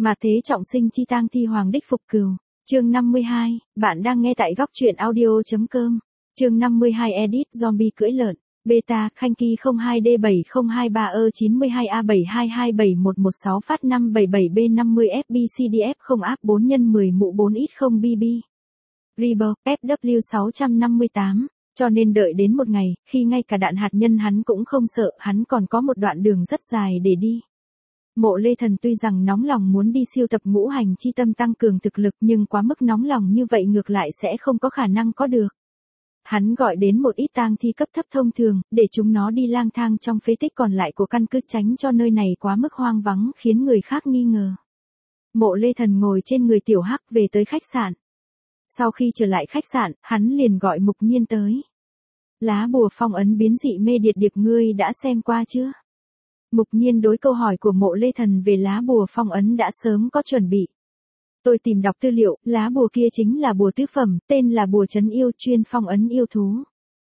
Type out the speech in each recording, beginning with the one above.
Mà thế trọng sinh chi tang thi hoàng đích phục cừu. Chương 52, bạn đang nghe tại góc truyện audio.com. Chương 52 edit zombie cưỡi lợn. Beta, Khanh Ki 02D7023E92A7227116 phát 577B50FBCDF 0 áp 4 x 10 mũ 4X0 BB. Rebel, FW 658. Cho nên đợi đến một ngày, khi ngay cả đạn hạt nhân hắn cũng không sợ, hắn còn có một đoạn đường rất dài để đi. Mộ Lê Thần tuy rằng nóng lòng muốn đi siêu tập ngũ hành chi tâm tăng cường thực lực nhưng quá mức nóng lòng như vậy ngược lại sẽ không có khả năng có được. Hắn gọi đến một ít tang thi cấp thấp thông thường, để chúng nó đi lang thang trong phế tích còn lại của căn cứ tránh cho nơi này quá mức hoang vắng khiến người khác nghi ngờ. Mộ Lê Thần ngồi trên người Tiểu Hắc về tới khách sạn. Sau khi trở lại khách sạn, hắn liền gọi Mục Nhiên tới. Lá bùa phong ấn biến dị mê điệp điệp ngươi đã xem qua chưa? Mục Nhiên đối câu hỏi của Mộ Lê Thần về lá bùa phong ấn đã sớm có chuẩn bị. Tôi tìm đọc tư liệu, lá bùa kia chính là bùa tứ phẩm, tên là bùa trấn yêu chuyên phong ấn yêu thú.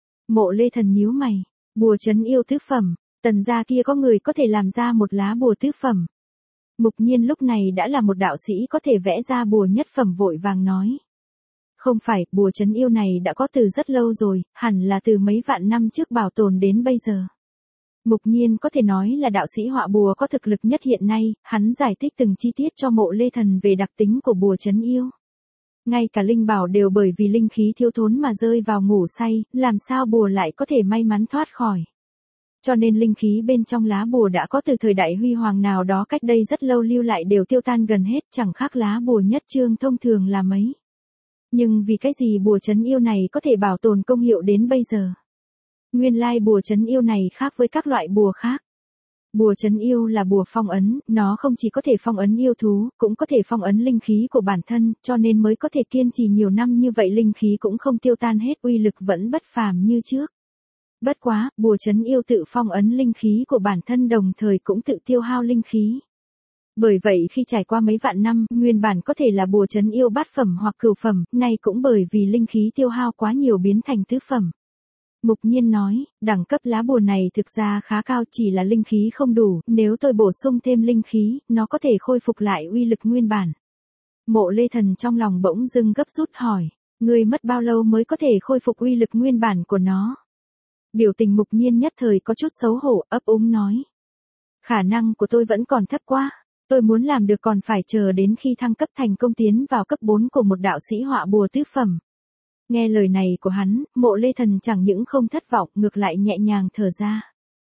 Mộ Lê Thần nhíu mày, bùa trấn yêu tứ phẩm, Tần gia kia có người có thể làm ra một lá bùa tứ phẩm. Mục Nhiên lúc này đã là một đạo sĩ có thể vẽ ra bùa nhất phẩm vội vàng nói. Không phải, bùa trấn yêu này đã có từ rất lâu rồi, hẳn là từ mấy vạn năm trước bảo tồn đến bây giờ. Mục Nhiên có thể nói là đạo sĩ họa bùa có thực lực nhất hiện nay, hắn giải thích từng chi tiết cho Mộ Lê Thần về đặc tính của bùa trấn yêu. Ngay cả linh bảo đều bởi vì linh khí thiếu thốn mà rơi vào ngủ say, làm sao bùa lại có thể may mắn thoát khỏi. Cho nên linh khí bên trong lá bùa đã có từ thời đại huy hoàng nào đó cách đây rất lâu lưu lại đều tiêu tan gần hết, chẳng khác lá bùa nhất chương thông thường là mấy. Nhưng vì cái gì bùa trấn yêu này có thể bảo tồn công hiệu đến bây giờ? Nguyên lai bùa trấn yêu này khác với các loại bùa khác. Bùa trấn yêu là bùa phong ấn, nó không chỉ có thể phong ấn yêu thú, cũng có thể phong ấn linh khí của bản thân, cho nên mới có thể kiên trì nhiều năm như vậy linh khí cũng không tiêu tan hết, uy lực vẫn bất phàm như trước. Bất quá, bùa trấn yêu tự phong ấn linh khí của bản thân đồng thời cũng tự tiêu hao linh khí. Bởi vậy khi trải qua mấy vạn năm, nguyên bản có thể là bùa trấn yêu bát phẩm hoặc cửu phẩm, nay cũng bởi vì linh khí tiêu hao quá nhiều biến thành tứ phẩm. Mục Nhiên nói, đẳng cấp lá bùa này thực ra khá cao, chỉ là linh khí không đủ, nếu tôi bổ sung thêm linh khí, nó có thể khôi phục lại uy lực nguyên bản. Mộ Lê Thần trong lòng bỗng dưng gấp rút hỏi, ngươi mất bao lâu mới có thể khôi phục uy lực nguyên bản của nó? Biểu tình Mục Nhiên nhất thời có chút xấu hổ, ấp úng nói. Khả năng của tôi vẫn còn thấp quá, tôi muốn làm được còn phải chờ đến khi thăng cấp thành công tiến vào cấp 4 của một đạo sĩ họa bùa tứ phẩm. Nghe lời này của hắn, Mộ Lê Thần chẳng những không thất vọng, ngược lại nhẹ nhàng thở ra.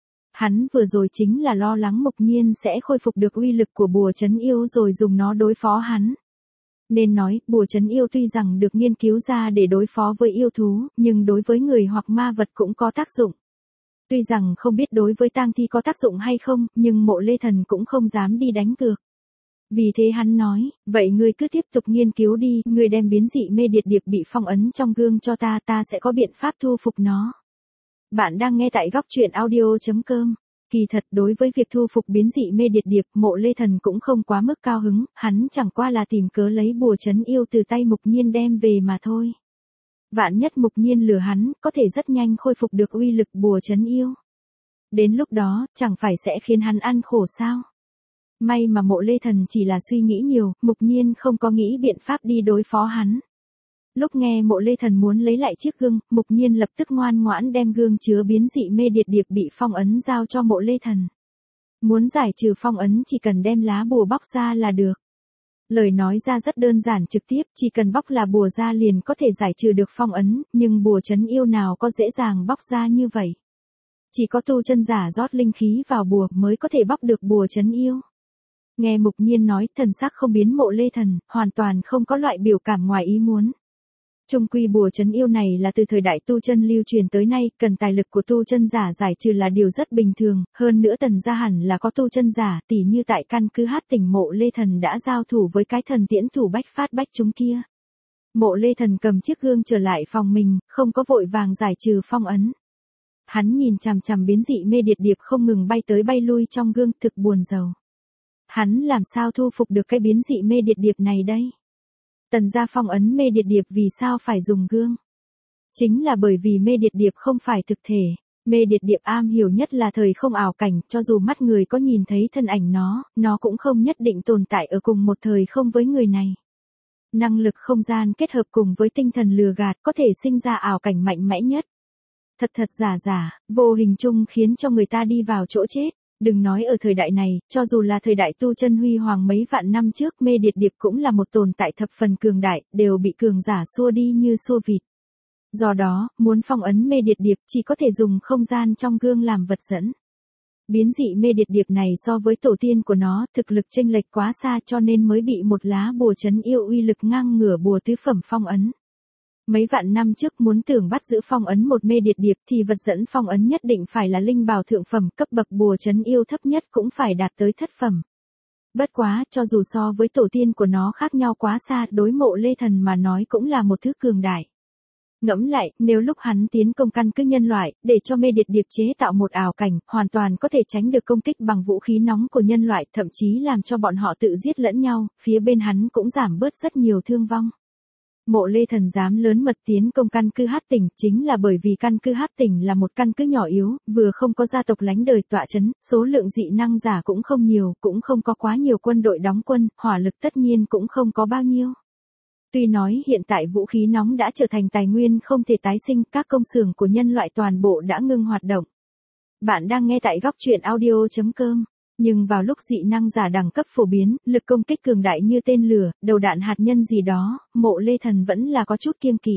Hắn vừa rồi chính là lo lắng Mục Nhiên sẽ khôi phục được uy lực của bùa trấn yêu rồi dùng nó đối phó hắn. Nên nói, bùa trấn yêu tuy rằng được nghiên cứu ra để đối phó với yêu thú, nhưng đối với người hoặc ma vật cũng có tác dụng. Tuy rằng không biết đối với tang thi có tác dụng hay không, nhưng Mộ Lê Thần cũng không dám đi đánh cược. Vì thế hắn nói, vậy ngươi cứ tiếp tục nghiên cứu đi, ngươi đem biến dị mê điệp điệp bị phong ấn trong gương cho ta, ta sẽ có biện pháp thu phục nó. Bạn đang nghe tại góc truyện audio.com. Kỳ thật đối với việc thu phục biến dị mê điệp điệp, Mộ Lê Thần cũng không quá mức cao hứng, hắn chẳng qua là tìm cớ lấy bùa trấn yêu từ tay Mục Nhiên đem về mà thôi. Vạn nhất Mục Nhiên lừa hắn, có thể rất nhanh khôi phục được uy lực bùa trấn yêu. Đến lúc đó, chẳng phải sẽ khiến hắn ăn khổ sao? May mà Mộ Lê Thần chỉ là suy nghĩ nhiều, Mục Nhiên không có nghĩ biện pháp đi đối phó hắn. Lúc nghe Mộ Lê Thần muốn lấy lại chiếc gương, Mục Nhiên lập tức ngoan ngoãn đem gương chứa biến dị mê điệp điệp bị phong ấn giao cho Mộ Lê Thần. Muốn giải trừ phong ấn chỉ cần đem lá bùa bóc ra là được. Lời nói ra rất đơn giản trực tiếp, chỉ cần bóc là bùa ra liền có thể giải trừ được phong ấn, nhưng bùa trấn yêu nào có dễ dàng bóc ra như vậy. Chỉ có tu chân giả rót linh khí vào bùa mới có thể bóc được bùa trấn yêu. Nghe Mục Nhiên nói, thần sắc không biến Mộ Lê Thần, hoàn toàn không có loại biểu cảm ngoài ý muốn. Chung quy bùa trấn yêu này là từ thời đại tu chân lưu truyền tới nay, cần tài lực của tu chân giả giải trừ là điều rất bình thường, hơn nữa Tần gia hẳn là có tu chân giả, tỉ như tại căn cứ Hát Tỉnh Mộ Lê Thần đã giao thủ với cái thần tiễn thủ bách phát bách chúng kia. Mộ Lê Thần cầm chiếc gương trở lại phòng mình, không có vội vàng giải trừ phong ấn. Hắn nhìn chằm chằm biến dị mê điệp điệp không ngừng bay tới bay lui trong gương, thực buồn rầu. Hắn làm sao thu phục được cái biến dị mê điệp điệp này đây? Tần gia phong ấn mê điệp điệp vì sao phải dùng gương? Chính là bởi vì mê điệp điệp không phải thực thể. Mê Điệt Điệp am hiểu nhất là thời không ảo cảnh, cho dù mắt người có nhìn thấy thân ảnh nó cũng không nhất định tồn tại ở cùng một thời không với người này. Năng lực không gian kết hợp cùng với tinh thần lừa gạt có thể sinh ra ảo cảnh mạnh mẽ nhất. Thật thật giả giả, vô hình chung khiến cho người ta đi vào chỗ chết. Đừng nói ở thời đại này, cho dù là thời đại tu chân huy hoàng mấy vạn năm trước, Mê Điệt Điệp cũng là một tồn tại thập phần cường đại, đều bị cường giả xua đi như xua vịt. Do đó, muốn phong ấn Mê Điệt Điệp chỉ có thể dùng không gian trong gương làm vật dẫn. Biến dị Mê Điệt Điệp này so với tổ tiên của nó, thực lực chênh lệch quá xa cho nên mới bị một lá bùa trấn yêu uy lực ngang ngửa bùa tứ phẩm phong ấn. Mấy vạn năm trước muốn tưởng bắt giữ phong ấn một Mê Điệt Điệp thì vật dẫn phong ấn nhất định phải là linh bảo thượng phẩm, cấp bậc bùa trấn yêu thấp nhất cũng phải đạt tới thất phẩm. Bất quá, cho dù so với tổ tiên của nó khác nhau quá xa, đối Mộ Lê Thần mà nói cũng là một thứ cường đại. Ngẫm lại, nếu lúc hắn tiến công căn cứ nhân loại, để cho Mê Điệt Điệp chế tạo một ảo cảnh, hoàn toàn có thể tránh được công kích bằng vũ khí nóng của nhân loại, thậm chí làm cho bọn họ tự giết lẫn nhau, phía bên hắn cũng giảm bớt rất nhiều thương vong. Mộ Lê Thần dám lớn mật tiến công căn cứ Hát Tỉnh, chính là bởi vì căn cứ Hát Tỉnh là một căn cứ nhỏ yếu, vừa không có gia tộc lánh đời tọa chấn, số lượng dị năng giả cũng không nhiều, cũng không có quá nhiều quân đội đóng quân, hỏa lực tất nhiên cũng không có bao nhiêu. Tuy nói hiện tại vũ khí nóng đã trở thành tài nguyên không thể tái sinh, các công xưởng của nhân loại toàn bộ đã ngưng hoạt động. Bạn đang nghe tại góc truyện audio.com. Nhưng vào lúc dị năng giả đẳng cấp phổ biến, lực công kích cường đại như tên lửa, đầu đạn hạt nhân gì đó, Mộ Lê Thần vẫn là có chút kiêng kỵ.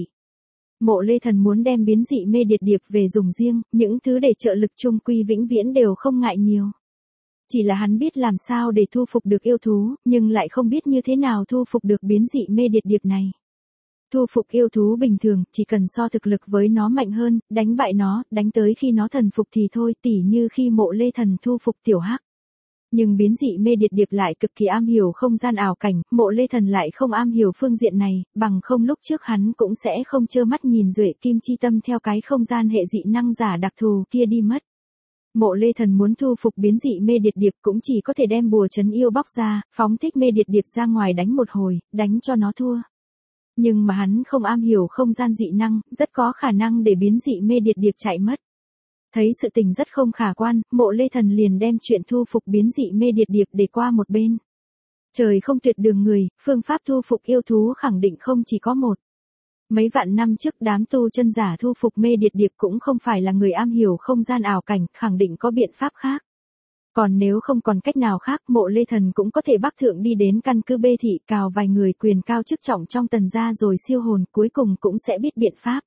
Mộ Lê Thần muốn đem biến dị Mê Điệt Điệp về dùng riêng, những thứ để trợ lực chung quy vĩnh viễn đều không ngại nhiều. Chỉ là hắn biết làm sao để thu phục được yêu thú, nhưng lại không biết như thế nào thu phục được biến dị Mê Điệt Điệp này. Thu phục yêu thú bình thường, chỉ cần so thực lực với nó mạnh hơn, đánh bại nó, đánh tới khi nó thần phục thì thôi, tỉ như khi Mộ Lê Thần thu phục Tiểu Hắc. Nhưng biến dị Mê Điệt Điệp lại cực kỳ am hiểu không gian ảo cảnh, Mộ Lê Thần lại không am hiểu phương diện này, bằng không lúc trước hắn cũng sẽ không trơ mắt nhìn Duệ Kim Chi Tâm theo cái không gian hệ dị năng giả đặc thù kia đi mất. Mộ Lê Thần muốn thu phục biến dị Mê Điệt Điệp cũng chỉ có thể đem bùa trấn yêu bóc ra, phóng thích Mê Điệt Điệp ra ngoài đánh một hồi, đánh cho nó thua. Nhưng mà hắn không am hiểu không gian dị năng, rất có khả năng để biến dị Mê Điệt Điệp chạy mất. Thấy sự tình rất không khả quan, Mộ Lê Thần liền đem chuyện thu phục biến dị Mê Điệt Điệp để qua một bên. Trời không tuyệt đường người, phương pháp thu phục yêu thú khẳng định không chỉ có một. Mấy vạn năm trước đám tu chân giả thu phục Mê Điệt Điệp cũng không phải là người am hiểu không gian ảo cảnh, khẳng định có biện pháp khác. Còn nếu không còn cách nào khác, Mộ Lê Thần cũng có thể bắc thượng đi đến căn cứ Bê Thị, cào vài người quyền cao chức trọng trong Tần gia rồi siêu hồn, cuối cùng cũng sẽ biết biện pháp.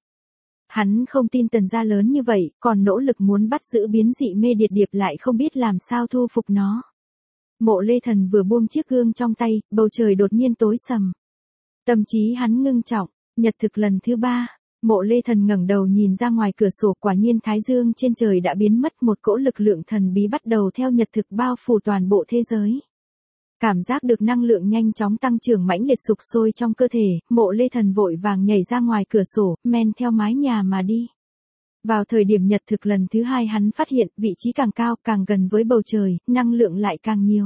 Hắn không tin Tần gia lớn như vậy, còn nỗ lực muốn bắt giữ biến dị Mê Điệt Điệp lại không biết làm sao thu phục nó. Mộ Lê Thần vừa buông chiếc gương trong tay, bầu trời đột nhiên tối sầm. Tâm trí hắn ngưng trọng, nhật thực lần thứ 3. Mộ Lê Thần ngẩng đầu nhìn ra ngoài cửa sổ, quả nhiên thái dương trên trời đã biến mất, một cỗ lực lượng thần bí bắt đầu theo nhật thực bao phủ toàn bộ thế giới. Cảm giác được năng lượng nhanh chóng tăng trưởng mãnh liệt sục sôi trong cơ thể, Mộ Lê Thần vội vàng nhảy ra ngoài cửa sổ, men theo mái nhà mà đi. Vào thời điểm nhật thực lần thứ 2 hắn phát hiện, vị trí càng cao, càng gần với bầu trời, năng lượng lại càng nhiều.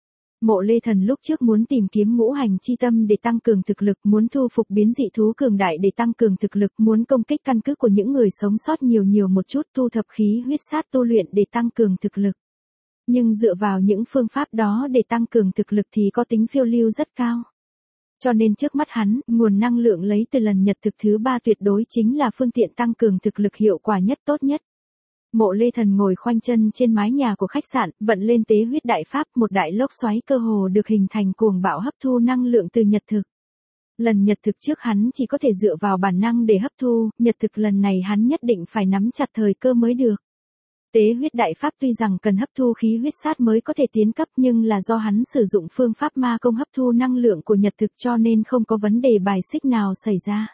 Mộ Lê Thần lúc trước muốn tìm kiếm ngũ hành chi tâm để tăng cường thực lực, muốn thu phục biến dị thú cường đại để tăng cường thực lực, muốn công kích căn cứ của những người sống sót nhiều một chút, thu thập khí huyết sát tu luyện để tăng cường thực lực. Nhưng dựa vào những phương pháp đó để tăng cường thực lực thì có tính phiêu lưu rất cao. Cho nên trước mắt hắn, nguồn năng lượng lấy từ lần nhật thực thứ 3 tuyệt đối chính là phương tiện tăng cường thực lực hiệu quả nhất tốt nhất. Mộ Lê Thần ngồi khoanh chân trên mái nhà của khách sạn, vận lên tế huyết đại pháp, một đại lốc xoáy cơ hồ được hình thành cuồng bạo hấp thu năng lượng từ nhật thực. Lần nhật thực trước hắn chỉ có thể dựa vào bản năng để hấp thu, nhật thực lần này hắn nhất định phải nắm chặt thời cơ mới được. Tế huyết đại pháp tuy rằng cần hấp thu khí huyết sát mới có thể tiến cấp, nhưng là do hắn sử dụng phương pháp ma công hấp thu năng lượng của nhật thực cho nên không có vấn đề bài xích nào xảy ra.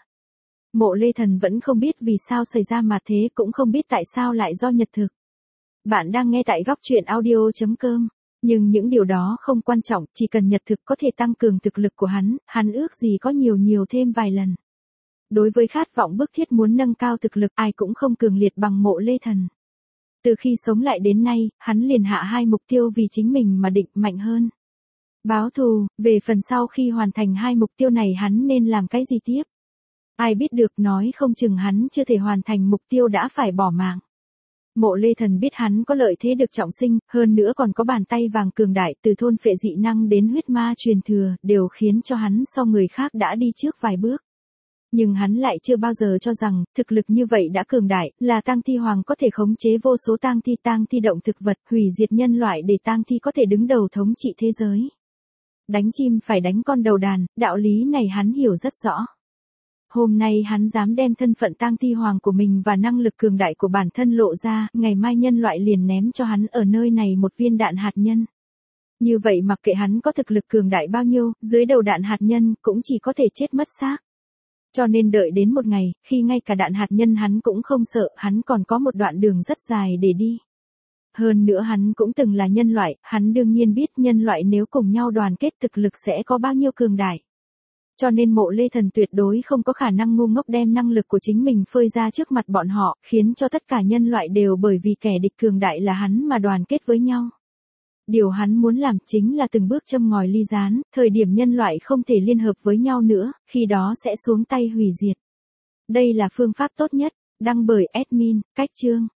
Mộ Lê Thần vẫn không biết vì sao xảy ra mà thế, cũng không biết tại sao lại do nhật thực. Bạn đang nghe tại góc truyện audio.com. Nhưng những điều đó không quan trọng, chỉ cần nhật thực có thể tăng cường thực lực của hắn ước gì có nhiều thêm vài lần. Đối với khát vọng bức thiết muốn nâng cao thực lực, ai cũng không cường liệt bằng Mộ Lê Thần. Từ khi sống lại đến nay, hắn liền hạ 2 mục tiêu vì chính mình mà định mạnh hơn. Báo thù, về phần sau khi hoàn thành 2 mục tiêu này hắn nên làm cái gì tiếp? Ai biết được, nói không chừng hắn chưa thể hoàn thành mục tiêu đã phải bỏ mạng. Mộ Lê Thần biết hắn có lợi thế được trọng sinh, hơn nữa còn có bàn tay vàng cường đại từ thôn phệ dị năng đến huyết ma truyền thừa, đều khiến cho hắn so người khác đã đi trước vài bước. Nhưng hắn lại chưa bao giờ cho rằng, thực lực như vậy đã cường đại, là tang thi hoàng có thể khống chế vô số tang thi động thực vật, hủy diệt nhân loại để tang thi có thể đứng đầu thống trị thế giới. Đánh chim phải đánh con đầu đàn, đạo lý này hắn hiểu rất rõ. Hôm nay hắn dám đem thân phận tang thi hoàng của mình và năng lực cường đại của bản thân lộ ra, ngày mai nhân loại liền ném cho hắn ở nơi này một viên đạn hạt nhân. Như vậy mặc kệ hắn có thực lực cường đại bao nhiêu, dưới đầu đạn hạt nhân cũng chỉ có thể chết mất xác. Cho nên đợi đến một ngày, khi ngay cả đạn hạt nhân hắn cũng không sợ, hắn còn có một đoạn đường rất dài để đi. Hơn nữa hắn cũng từng là nhân loại, hắn đương nhiên biết nhân loại nếu cùng nhau đoàn kết thực lực sẽ có bao nhiêu cường đại. Cho nên Mộ Lê Thần tuyệt đối không có khả năng ngu ngốc đem năng lực của chính mình phơi ra trước mặt bọn họ, khiến cho tất cả nhân loại đều bởi vì kẻ địch cường đại là hắn mà đoàn kết với nhau. Điều hắn muốn làm chính là từng bước châm ngòi ly gián, thời điểm nhân loại không thể liên hợp với nhau nữa, khi đó sẽ xuống tay hủy diệt. Đây là phương pháp tốt nhất, đăng bởi admin, cách chương.